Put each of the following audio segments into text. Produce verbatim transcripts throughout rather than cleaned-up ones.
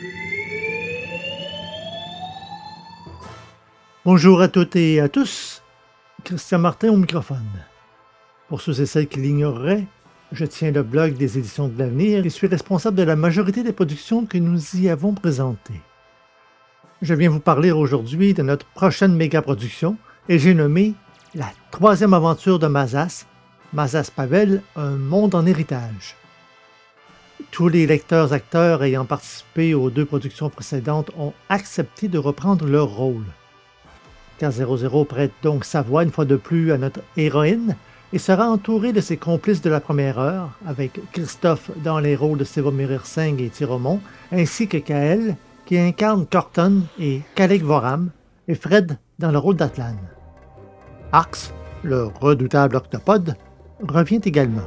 Bonjour à toutes et à tous, Christian Martin au microphone. Pour ceux et celles qui l'ignoreraient, je tiens le blog des Éditions de l'Avenir et suis responsable de la majorité des productions que nous y avons présentées. Je viens vous parler aujourd'hui de notre prochaine méga-production et j'ai nommé la troisième aventure de Mazas, Mazas Pavel, un monde en héritage. Tous les lecteurs-acteurs ayant participé aux deux productions précédentes ont accepté de reprendre leur rôle. K zéro zéro prête donc sa voix une fois de plus à notre héroïne et sera entouré de ses complices de la première heure, avec Christophe dans les rôles de Sivomir Singh et Tiromon, ainsi que Kael, qui incarne Corton et Kalek Voram, et Fred dans le rôle d'Atlan. Arx, le redoutable octopode, revient également.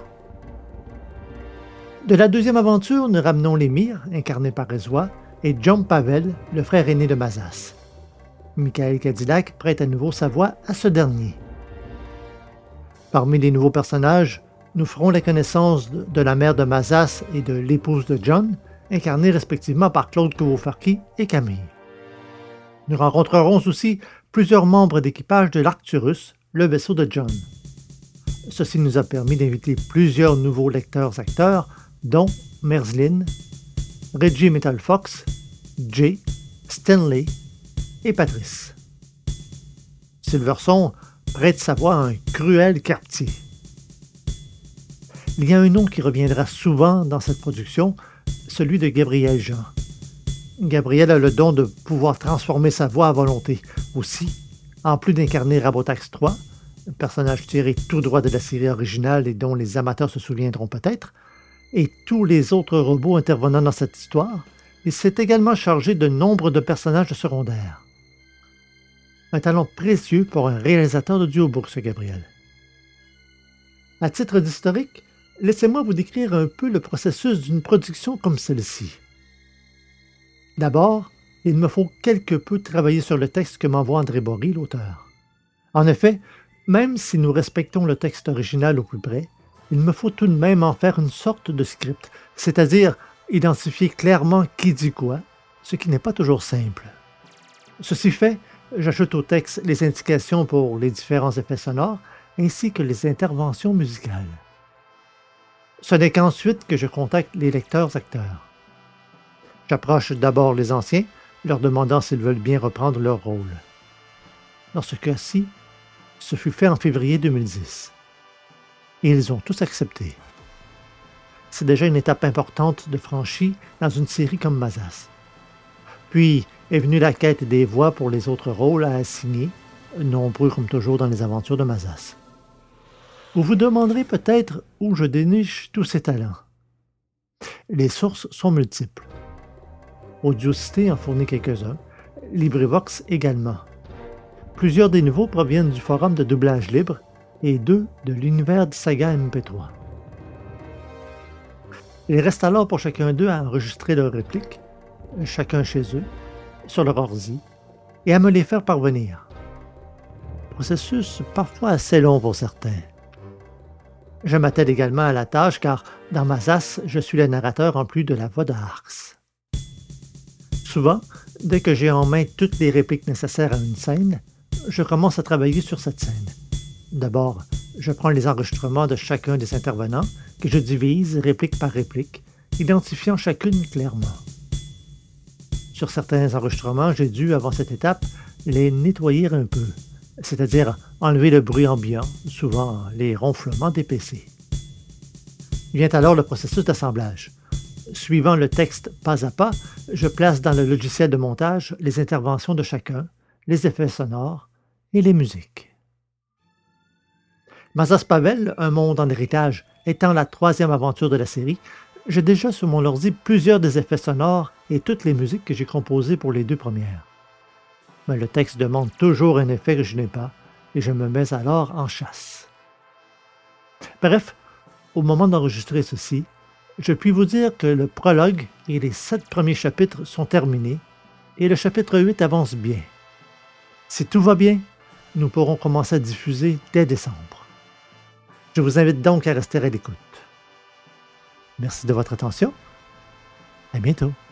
De la deuxième aventure, nous ramenons l'émir, incarné par Ezwa, et John Pavel, le frère aîné de Mazas. Michael Cadillac prête à nouveau sa voix à ce dernier. Parmi les nouveaux personnages, nous ferons la connaissance de la mère de Mazas et de l'épouse de John, incarnées respectivement par Claude Kouofarki et Camille. Nous rencontrerons aussi plusieurs membres d'équipage de l'Arcturus, le vaisseau de John. Ceci nous a permis d'inviter plusieurs nouveaux lecteurs-acteurs, dont Merzlin, Reggie Metal Fox, Jay, Stanley et Patrice. Silverson prête sa voix à un cruel Cartier. Il y a un nom qui reviendra souvent dans cette production, celui de Gabriel Jean. Gabriel a le don de pouvoir transformer sa voix à volonté. Aussi, en plus d'incarner Rabotax trois, un personnage tiré tout droit de la série originale et dont les amateurs se souviendront peut-être, et tous les autres robots intervenant dans cette histoire, il s'est également chargé de nombre de personnages secondaires. Un talent précieux pour un réalisateur d'audiobook, ce Gabriel. À titre d'historique, laissez-moi vous décrire un peu le processus d'une production comme celle-ci. D'abord, il me faut quelque peu travailler sur le texte que m'envoie André Bory, l'auteur. En effet, même si nous respectons le texte original au plus près, il me faut tout de même en faire une sorte de script, c'est-à-dire identifier clairement qui dit quoi, ce qui n'est pas toujours simple. Ceci fait, j'ajoute au texte les indications pour les différents effets sonores ainsi que les interventions musicales. Ce n'est qu'ensuite que je contacte les lecteurs-acteurs. J'approche d'abord les anciens, leur demandant s'ils veulent bien reprendre leur rôle. Dans ce cas-ci, ce fut fait en février deux mille dix. Et ils ont tous accepté. C'est déjà une étape importante de franchie dans une série comme Mazas. Puis est venue la quête des voix pour les autres rôles à assigner, nombreux comme toujours dans les aventures de Mazas. Vous vous demanderez peut-être où je déniche tous ces talents. Les sources sont multiples. Audiocité en fournit quelques-uns, LibriVox également. Plusieurs des nouveaux proviennent du forum de doublage libre et deux de l'univers de Saga M P trois. Il reste alors pour chacun d'eux à enregistrer leurs répliques, chacun chez eux, sur leur ordi, et à me les faire parvenir. Processus parfois assez long pour certains. Je m'attelle également à la tâche car, dans Mazas, je suis le narrateur en plus de la voix de Arx. Souvent, dès que j'ai en main toutes les répliques nécessaires à une scène, je commence à travailler sur cette scène. D'abord, je prends les enregistrements de chacun des intervenants que je divise réplique par réplique, identifiant chacune clairement. Sur certains enregistrements, j'ai dû, avant cette étape, les nettoyer un peu, c'est-à-dire enlever le bruit ambiant, souvent les ronflements des P C. Vient alors le processus d'assemblage. Suivant le texte pas à pas, je place dans le logiciel de montage les interventions de chacun, les effets sonores et les musiques. Mazas Pavel, un monde en héritage, étant la troisième aventure de la série, j'ai déjà sur mon ordi plusieurs des effets sonores et toutes les musiques que j'ai composées pour les deux premières. Mais le texte demande toujours un effet que je n'ai pas, et je me mets alors en chasse. Bref, au moment d'enregistrer ceci, je puis vous dire que le prologue et les sept premiers chapitres sont terminés, et le chapitre huit avance bien. Si tout va bien, nous pourrons commencer à diffuser dès décembre. Je vous invite donc à rester à l'écoute. Merci de votre attention. À bientôt.